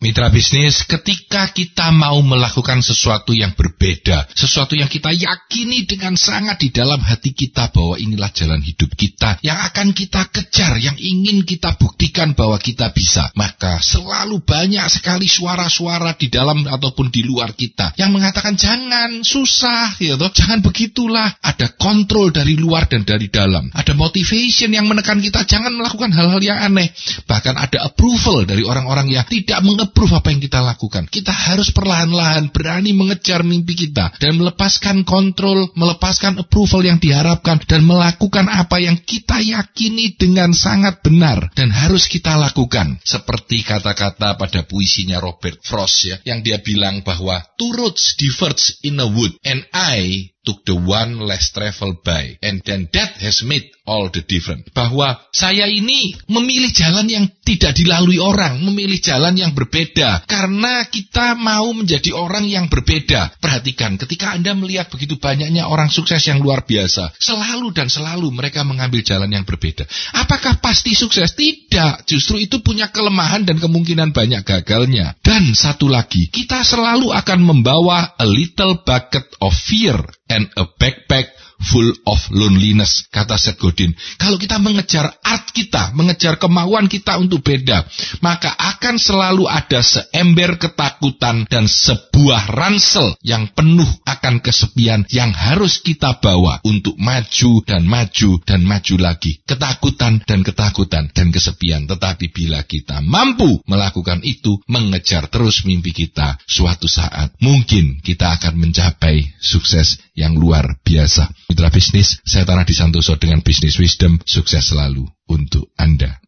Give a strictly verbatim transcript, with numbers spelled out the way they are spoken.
Mitra bisnis, ketika kita mau melakukan sesuatu yang berbeda, sesuatu yang kita yakini dengan sangat di dalam hati kita bahwa inilah jalan hidup kita, yang akan kita kejar, yang ingin kita buktikan bahwa kita bisa, maka selalu banyak sekali suara-suara di dalam ataupun di luar kita yang mengatakan jangan, susah, ya toh, jangan begitulah. Ada kontrol dari luar dan dari dalam. Ada motivation yang menekan kita jangan melakukan hal-hal yang aneh. Bahkan ada approval dari orang-orang yang tidak meng-approve apa yang kita lakukan. Kita harus perlahan-lahan berani mengejar mimpi kita dan melepaskan kontrol, melepaskan approval yang diharapkan dan melakukan apa yang kita yakini dengan sangat benar dan harus kita lakukan. Seperti kata-kata pada puisinya Robert Frost ya, yang dia bilang bahwa two roads diverge in a wood and I took the one less traveled by, and then that has made all the difference. Bahwa saya ini memilih jalan yang tidak dilalui orang, memilih jalan yang berbeda, karena kita mau menjadi orang yang berbeda. Perhatikan, ketika Anda melihat begitu banyaknya orang sukses yang luar biasa, selalu dan selalu mereka mengambil jalan yang berbeda. Apakah pasti sukses? Tidak, justru itu punya kelemahan dan kemungkinan banyak gagalnya. Dan satu lagi, kita selalu akan membawa a little bucket of fear and a backpack full of loneliness, kata Seth Godin. Kalau kita mengejar art kita, mengejar kemauan kita untuk beda, maka akan selalu ada seember ketakutan dan sebuah ransel yang penuh akan kesepian yang harus kita bawa untuk maju dan maju dan maju lagi. Ketakutan dan ketakutan dan kesepian. Tetapi bila kita mampu melakukan itu, mengejar terus mimpi kita, suatu saat mungkin kita akan mencapai sukses yang luar biasa. Mitra bisnis, saya Tanah Disantoso dengan Business Wisdom, sukses selalu untuk Anda.